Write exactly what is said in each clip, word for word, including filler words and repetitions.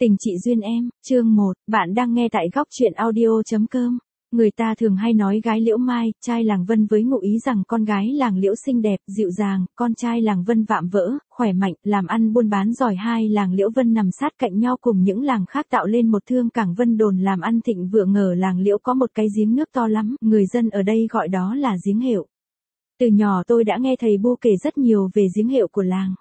Tình chị duyên em, chương một, bạn đang nghe tại góc truyện audio.com. Người ta thường hay nói gái Liễu Mai, trai làng Vân với ngụ ý rằng con gái làng Liễu xinh đẹp, dịu dàng, con trai làng Vân vạm vỡ, khỏe mạnh, làm ăn buôn bán giỏi. Hai làng Liễu Vân nằm sát cạnh nhau cùng những làng khác tạo lên một thương cảng Vân Đồn làm ăn thịnh vượng. Ở làng Liễu có một cái giếng nước to lắm, người dân ở đây gọi đó là giếng Hiệu. Từ nhỏ tôi đã nghe thầy Bu kể rất nhiều về giếng Hiệu của làng.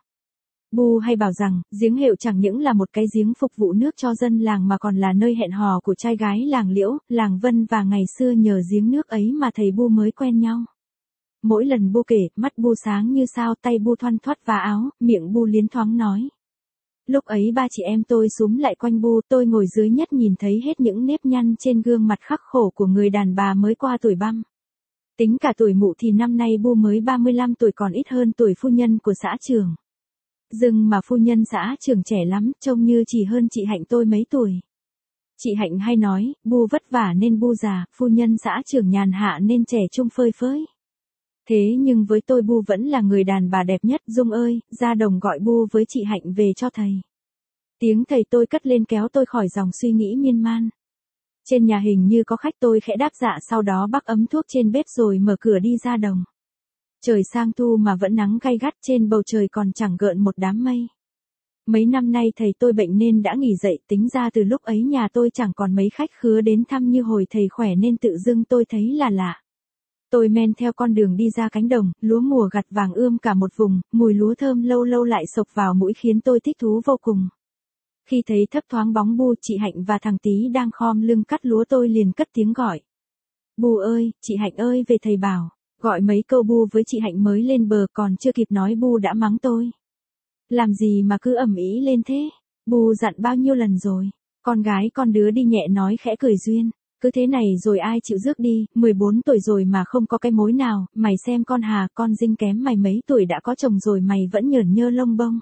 Bu hay bảo rằng, giếng Hiệu chẳng những là một cái giếng phục vụ nước cho dân làng mà còn là nơi hẹn hò của trai gái làng Liễu, làng Vân, và ngày xưa nhờ giếng nước ấy mà thầy Bu mới quen nhau. Mỗi lần Bu kể, mắt Bu sáng như sao, tay Bu thoăn thoắt vá áo, miệng Bu liến thoáng nói. Lúc ấy ba chị em tôi xúm lại quanh Bu, tôi ngồi dưới nhất nhìn thấy hết những nếp nhăn trên gương mặt khắc khổ của người đàn bà mới qua tuổi băm. Tính cả tuổi mụ thì năm nay Bu mới ba mươi lăm tuổi, còn ít hơn tuổi phu nhân của xã trưởng. Dưng mà phu nhân xã trưởng trẻ lắm, trông như chỉ hơn chị Hạnh tôi mấy tuổi. Chị Hạnh hay nói, Bu vất vả nên Bu già, phu nhân xã trưởng nhàn hạ nên trẻ trung phơi phới. Thế nhưng với tôi Bu vẫn là người đàn bà đẹp nhất. Dung ơi, ra đồng gọi Bu với chị Hạnh về cho thầy. Tiếng thầy tôi cất lên kéo tôi khỏi dòng suy nghĩ miên man. Trên nhà hình như có khách, tôi khẽ đáp dạ, sau đó bắc ấm thuốc trên bếp rồi mở cửa đi ra đồng. Trời sang thu mà vẫn nắng gay gắt, trên bầu trời còn chẳng gợn một đám mây. Mấy năm nay thầy tôi bệnh nên đã nghỉ dậy, tính ra từ lúc ấy nhà tôi chẳng còn mấy khách khứa đến thăm như hồi thầy khỏe nên tự dưng tôi thấy là lạ. Tôi men theo con đường đi ra cánh đồng, lúa mùa gặt vàng ươm cả một vùng, mùi lúa thơm lâu lâu lại xộc vào mũi khiến tôi thích thú vô cùng. Khi thấy thấp thoáng bóng Bu, chị Hạnh và thằng Tí đang khom lưng cắt lúa, tôi liền cất tiếng gọi. Bu ơi, chị Hạnh ơi, về thầy bảo. Gọi mấy câu Bu với chị Hạnh mới lên bờ, còn chưa kịp nói Bu đã mắng tôi. Làm gì mà cứ ầm ĩ lên thế? Bu dặn bao nhiêu lần rồi? Con gái con đứa đi nhẹ nói khẽ cười duyên. Cứ thế này rồi ai chịu rước đi, mười bốn tuổi rồi mà không có cái mối nào, mày xem con Hà, con Dinh kém mày mấy tuổi đã có chồng rồi mày vẫn nhởn nhơ lông bông.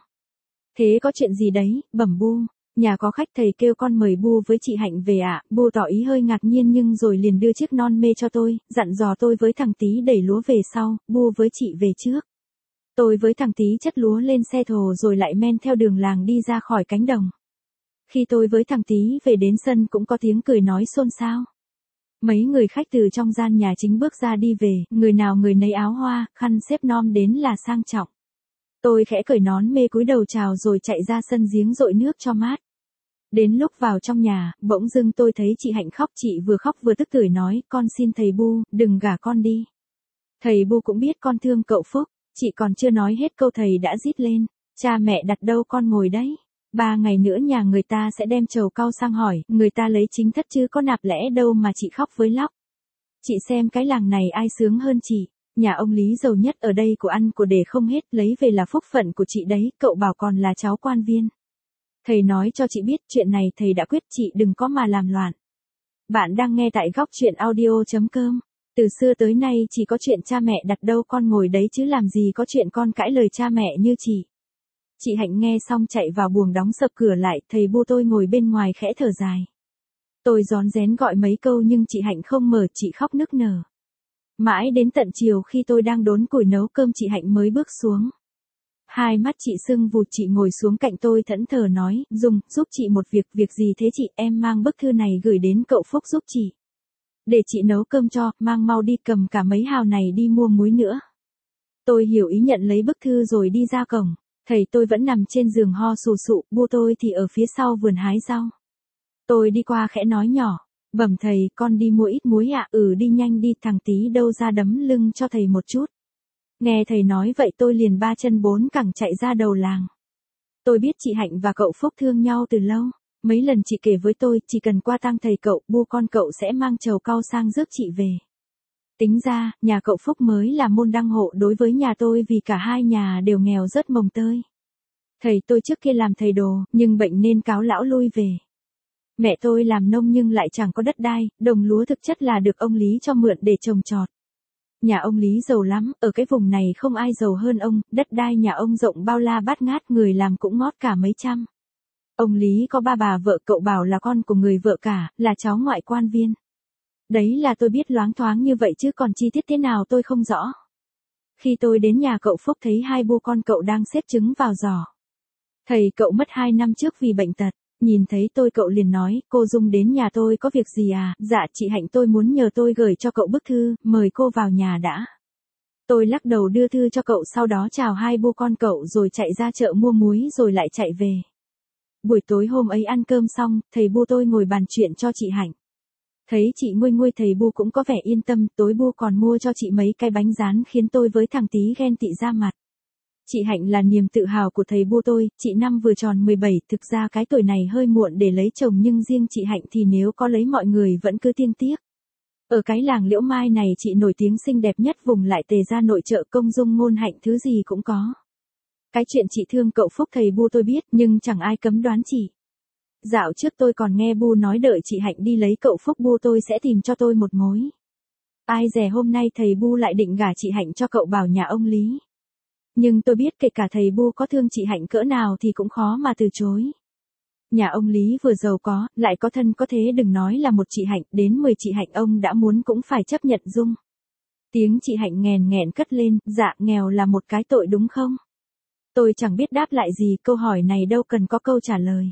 Thế có chuyện gì đấy, bẩm Bu. Nhà có khách, thầy kêu con mời Bu với chị Hạnh về ạ. À. Bu tỏ ý hơi ngạc nhiên nhưng rồi liền đưa chiếc non mê cho tôi, dặn dò tôi với thằng Tí đẩy lúa về sau, Bu với chị về trước. Tôi với thằng Tí chất lúa lên xe thồ rồi lại men theo đường làng đi ra khỏi cánh đồng. Khi tôi với thằng Tí về đến sân cũng có tiếng cười nói xôn xao. Mấy người khách từ trong gian nhà chính bước ra đi về, người nào người nấy áo hoa, khăn xếp nom đến là sang trọng. Tôi khẽ cởi nón mê cúi đầu chào rồi chạy ra sân giếng dội nước cho mát. Đến lúc vào trong nhà, bỗng dưng tôi thấy chị Hạnh khóc, chị vừa khóc vừa tức tưởi nói, con xin thầy Bu, đừng gả con đi. Thầy Bu cũng biết con thương cậu Phúc, chị còn chưa nói hết câu thầy đã rít lên, cha mẹ đặt đâu con ngồi đấy. Ba ngày nữa nhà người ta sẽ đem trầu cau sang hỏi, người ta lấy chính thất chứ có nạp lẽ đâu mà chị khóc với lóc. Chị xem cái làng này ai sướng hơn chị, nhà ông Lý giàu nhất ở đây, của ăn của để không hết, lấy về là phúc phận của chị đấy, cậu bảo còn là cháu quan viên. Thầy nói cho chị biết chuyện này thầy đã quyết, chị đừng có mà làm loạn. Bạn đang nghe tại góc truyện audio.com. Từ xưa tới nay chỉ có chuyện cha mẹ đặt đâu con ngồi đấy chứ làm gì có chuyện con cãi lời cha mẹ như chị. Chị Hạnh nghe xong chạy vào buồng đóng sập cửa lại, thầy Bu tôi ngồi bên ngoài khẽ thở dài. Tôi rón rén gọi mấy câu nhưng chị Hạnh không mở, chị khóc nức nở. Mãi đến tận chiều khi tôi đang đốn củi nấu cơm chị Hạnh mới bước xuống. Hai mắt chị sưng vụt, chị ngồi xuống cạnh tôi thẫn thờ nói, Dung, giúp chị một việc. Việc gì thế chị? Em mang bức thư này gửi đến cậu Phúc giúp chị. Để chị nấu cơm cho, mang mau đi, cầm cả mấy hào này đi mua muối nữa. Tôi hiểu ý nhận lấy bức thư rồi đi ra cổng. Thầy tôi vẫn nằm trên giường ho sù sụ, Bu tôi thì ở phía sau vườn hái rau. Tôi đi qua khẽ nói nhỏ, bẩm thầy, con đi mua ít muối ạ. À? Ừ đi nhanh đi, thằng Tí đâu ra đấm lưng cho thầy một chút. Nghe thầy nói vậy tôi liền ba chân bốn cẳng chạy ra đầu làng. Tôi biết chị Hạnh và cậu Phúc thương nhau từ lâu. Mấy lần chị kể với tôi, chỉ cần qua tang thầy cậu, Bu con cậu sẽ mang trầu cau sang rước chị về. Tính ra, nhà cậu Phúc mới là môn đăng hộ đối với nhà tôi vì cả hai nhà đều nghèo rớt mồng tơi. Thầy tôi trước kia làm thầy đồ, nhưng bệnh nên cáo lão lui về. Mẹ tôi làm nông nhưng lại chẳng có đất đai, đồng lúa thực chất là được ông Lý cho mượn để trồng trọt. Nhà ông Lý giàu lắm, ở cái vùng này không ai giàu hơn ông, đất đai nhà ông rộng bao la bát ngát, người làm cũng ngót cả mấy trăm. Ông Lý có ba bà vợ, cậu bảo là con của người vợ cả, là cháu ngoại quan viên. Đấy là tôi biết loáng thoáng như vậy chứ còn chi tiết thế nào tôi không rõ. Khi tôi đến nhà cậu Phúc thấy hai Bu con cậu đang xếp trứng vào giỏ. Thầy cậu mất hai năm trước vì bệnh tật. Nhìn thấy tôi cậu liền nói, cô Dung đến nhà tôi có việc gì à? Dạ chị Hạnh tôi muốn nhờ tôi gửi cho cậu bức thư, mời cô vào nhà đã. Tôi lắc đầu đưa thư cho cậu sau đó chào hai bu con cậu rồi chạy ra chợ mua muối rồi lại chạy về. Buổi tối hôm ấy ăn cơm xong, thầy bu tôi ngồi bàn chuyện cho chị Hạnh. Thấy chị nguôi nguôi thầy bu cũng có vẻ yên tâm, tối bu còn mua cho chị mấy cái bánh rán khiến tôi với thằng Tí ghen tị ra mặt. Chị Hạnh là niềm tự hào của thầy bu tôi, chị năm vừa tròn mười bảy, thực ra cái tuổi này hơi muộn để lấy chồng nhưng riêng chị Hạnh thì nếu có lấy mọi người vẫn cứ tiên tiếc. Ở cái làng Liễu Mai này chị nổi tiếng xinh đẹp nhất vùng lại Tề ra nội trợ công dung ngôn hạnh thứ gì cũng có. Cái chuyện chị thương cậu Phúc thầy bu tôi biết nhưng chẳng ai cấm đoán chị. Dạo trước tôi còn nghe bu nói đợi chị Hạnh đi lấy cậu Phúc bu tôi sẽ tìm cho tôi một mối. Ai dè hôm nay thầy bu lại định gả chị Hạnh cho cậu Bảo nhà ông Lý. Nhưng tôi biết kể cả thầy bu có thương chị Hạnh cỡ nào thì cũng khó mà từ chối. Nhà ông Lý vừa giàu có, lại có thân có thế đừng nói là một chị Hạnh, đến mười chị Hạnh ông đã muốn cũng phải chấp nhận Dung. Tiếng chị Hạnh nghèn nghẹn cất lên, dạ nghèo là một cái tội đúng không? Tôi chẳng biết đáp lại gì, câu hỏi này đâu cần có câu trả lời.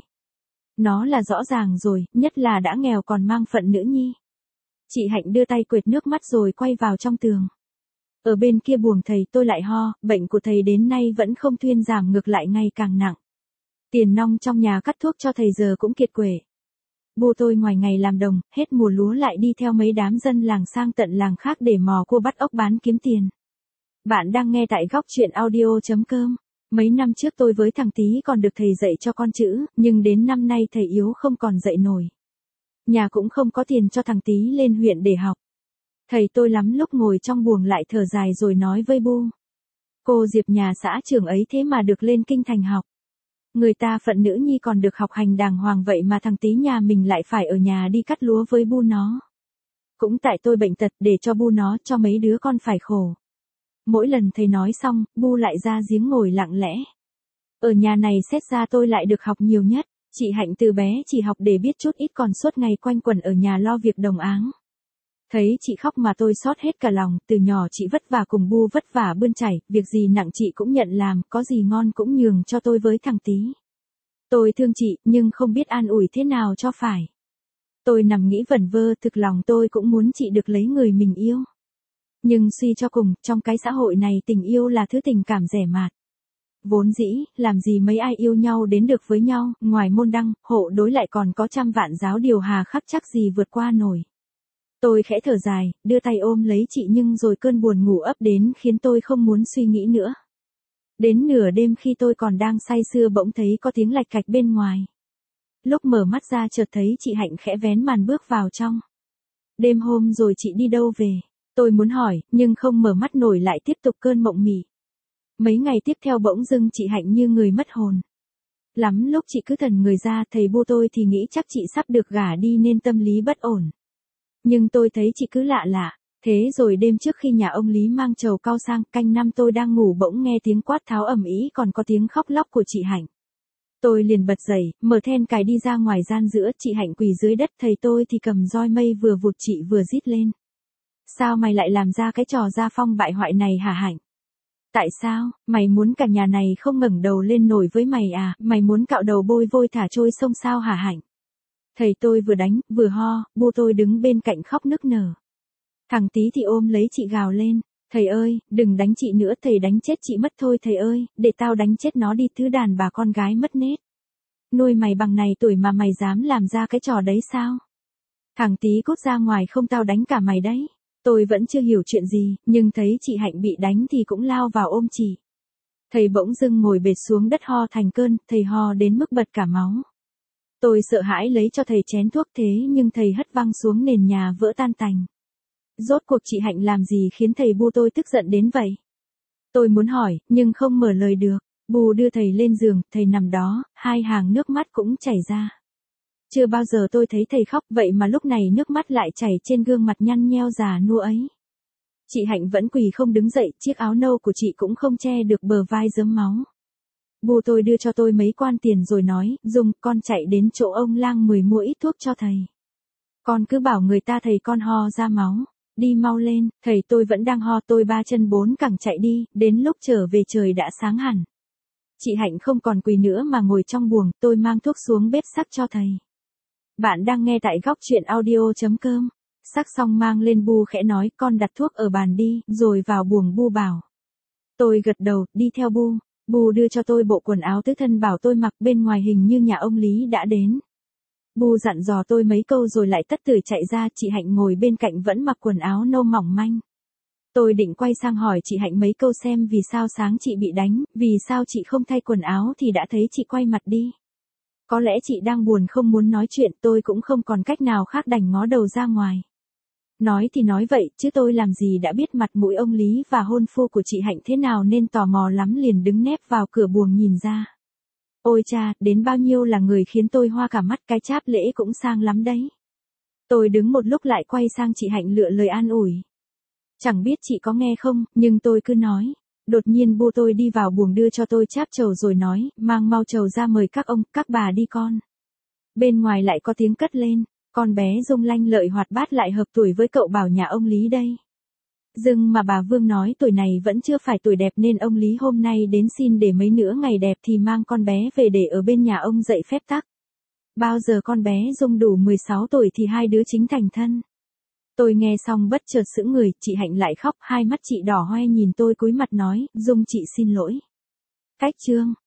Nó là rõ ràng rồi, nhất là đã nghèo còn mang phận nữ nhi. Chị Hạnh đưa tay quệt nước mắt rồi quay vào trong tường. Ở bên kia buồng thầy tôi lại ho, bệnh của thầy đến nay vẫn không thuyên giảm ngược lại ngày càng nặng. Tiền nong trong nhà cắt thuốc cho thầy giờ cũng kiệt quệ. Bu tôi ngoài ngày làm đồng, hết mùa lúa lại đi theo mấy đám dân làng sang tận làng khác để mò cua bắt ốc bán kiếm tiền. Bạn đang nghe tại góc chuyện audio chấm com. Mấy năm trước tôi với thằng Tí còn được thầy dạy cho con chữ, nhưng đến năm nay thầy yếu không còn dạy nổi. Nhà cũng không có tiền cho thằng Tí lên huyện để học. Thầy tôi lắm lúc ngồi trong buồng lại thở dài rồi nói với bu. Cô Diệp nhà xã trưởng ấy thế mà được lên kinh thành học. Người ta phận nữ nhi còn được học hành đàng hoàng vậy mà thằng Tí nhà mình lại phải ở nhà đi cắt lúa với bu nó. Cũng tại tôi bệnh tật để cho bu nó cho mấy đứa con phải khổ. Mỗi lần thầy nói xong, bu lại ra giếng ngồi lặng lẽ. Ở nhà này xét ra tôi lại được học nhiều nhất. Chị Hạnh từ bé chỉ học để biết chút ít còn suốt ngày quanh quẩn ở nhà lo việc đồng áng. Thấy chị khóc mà tôi xót hết cả lòng, từ nhỏ chị vất vả cùng bu vất vả bươn chảy, việc gì nặng chị cũng nhận làm, có gì ngon cũng nhường cho tôi với thằng Tí. Tôi thương chị, nhưng không biết an ủi thế nào cho phải. Tôi nằm nghĩ vẩn vơ, thực lòng tôi cũng muốn chị được lấy người mình yêu. Nhưng suy cho cùng, trong cái xã hội này tình yêu là thứ tình cảm rẻ mạt. Vốn dĩ, làm gì mấy ai yêu nhau đến được với nhau, ngoài môn đăng, hộ đối lại còn có trăm vạn giáo điều hà khắc chắc gì vượt qua nổi. Tôi khẽ thở dài, đưa tay ôm lấy chị nhưng rồi cơn buồn ngủ ấp đến khiến tôi không muốn suy nghĩ nữa. Đến nửa đêm khi tôi còn đang say sưa bỗng thấy có tiếng lạch cạch bên ngoài. Lúc mở mắt ra chợt thấy chị Hạnh khẽ vén màn bước vào trong. Đêm hôm rồi chị đi đâu về? Tôi muốn hỏi, nhưng không mở mắt nổi lại tiếp tục cơn mộng mị. Mấy ngày tiếp theo bỗng dưng chị Hạnh như người mất hồn. Lắm lúc chị cứ thần người ra, thầy bu tôi thì nghĩ chắc chị sắp được gả đi nên tâm lý bất ổn. Nhưng tôi thấy chị cứ lạ lạ. Thế rồi đêm trước khi nhà ông Lý mang trầu cau sang, canh năm tôi đang ngủ bỗng nghe tiếng quát tháo ầm ĩ còn có tiếng khóc lóc của chị Hạnh. Tôi liền bật dậy, mở then cài đi ra ngoài gian giữa, chị Hạnh quỳ dưới đất, thầy tôi thì cầm roi mây vừa vụt chị vừa rít lên. Sao mày lại làm ra cái trò gia phong bại hoại này hả Hạnh? Tại sao, mày muốn cả nhà này không ngẩng đầu lên nổi với mày à, mày muốn cạo đầu bôi vôi thả trôi sông sao hả Hạnh? Thầy tôi vừa đánh, vừa ho, bu tôi đứng bên cạnh khóc nức nở. Thằng Tí thì ôm lấy chị gào lên, thầy ơi, đừng đánh chị nữa, thầy đánh chết chị mất thôi thầy ơi, để tao đánh chết nó đi thứ đàn bà con gái mất nết. Nuôi mày bằng này tuổi mà mày dám làm ra cái trò đấy sao? Thằng Tí cút ra ngoài không tao đánh cả mày đấy. Tôi vẫn chưa hiểu chuyện gì, nhưng thấy chị Hạnh bị đánh thì cũng lao vào ôm chị. Thầy bỗng dưng ngồi bệt xuống đất ho thành cơn, thầy ho đến mức bật cả máu. Tôi sợ hãi lấy cho thầy chén thuốc thế nhưng thầy hất văng xuống nền nhà vỡ tan tành. Rốt cuộc chị Hạnh làm gì khiến thầy bu tôi tức giận đến vậy? Tôi muốn hỏi, nhưng không mở lời được. Bu đưa thầy lên giường, thầy nằm đó, hai hàng nước mắt cũng chảy ra. Chưa bao giờ tôi thấy thầy khóc vậy mà lúc này nước mắt lại chảy trên gương mặt nhăn nheo già nua ấy. Chị Hạnh vẫn quỳ không đứng dậy, chiếc áo nâu của chị cũng không che được bờ vai rớm máu. Bu tôi đưa cho tôi mấy quan tiền rồi nói, Dung, con chạy đến chỗ ông lang mười mua ít thuốc cho thầy. Con cứ bảo người ta thầy con ho ra máu. Đi mau lên, thầy tôi vẫn đang ho, tôi ba chân bốn cẳng chạy đi, đến lúc trở về trời đã sáng hẳn. Chị Hạnh không còn quỳ nữa mà ngồi trong buồng, tôi mang thuốc xuống bếp sắc cho thầy. Bạn đang nghe tại góc chuyện audio.com. Sắc xong mang lên bu khẽ nói con đặt thuốc ở bàn đi, rồi vào buồng bu bảo. Tôi gật đầu, đi theo bu. Bu đưa cho tôi bộ quần áo tứ thân bảo tôi mặc, bên ngoài hình như nhà ông Lý đã đến. Bu dặn dò tôi mấy câu rồi lại tất tưởi chạy ra, chị Hạnh ngồi bên cạnh vẫn mặc quần áo nâu mỏng manh. Tôi định quay sang hỏi chị Hạnh mấy câu xem vì sao sáng chị bị đánh, vì sao chị không thay quần áo thì đã thấy chị quay mặt đi. Có lẽ chị đang buồn không muốn nói chuyện, tôi cũng không còn cách nào khác đành ngó đầu ra ngoài. Nói thì nói vậy, chứ tôi làm gì đã biết mặt mũi ông Lý và hôn phu của chị Hạnh thế nào nên tò mò lắm liền đứng nép vào cửa buồng nhìn ra. Ôi cha, đến bao nhiêu là người khiến tôi hoa cả mắt, cái cháp lễ cũng sang lắm đấy. Tôi đứng một lúc lại quay sang chị Hạnh lựa lời an ủi. Chẳng biết chị có nghe không, nhưng tôi cứ nói. Đột nhiên bu tôi đi vào buồng đưa cho tôi cháp trầu rồi nói, mang mau trầu ra mời các ông, các bà đi con. Bên ngoài lại có tiếng cất lên, con bé Dung lanh lợi hoạt bát lại hợp tuổi với cậu Bảo nhà ông Lý đây. Dưng mà bà Vương nói tuổi này vẫn chưa phải tuổi đẹp nên ông Lý hôm nay đến xin để mấy nữa ngày đẹp thì mang con bé về để ở bên nhà ông dạy phép tắc. Bao giờ con bé Dung đủ mười sáu tuổi thì hai đứa chính thành thân. Tôi nghe xong bất chợt sững người, chị Hạnh lại khóc, hai mắt chị đỏ hoe nhìn tôi cúi mặt nói, Dung chị xin lỗi. Cách chương.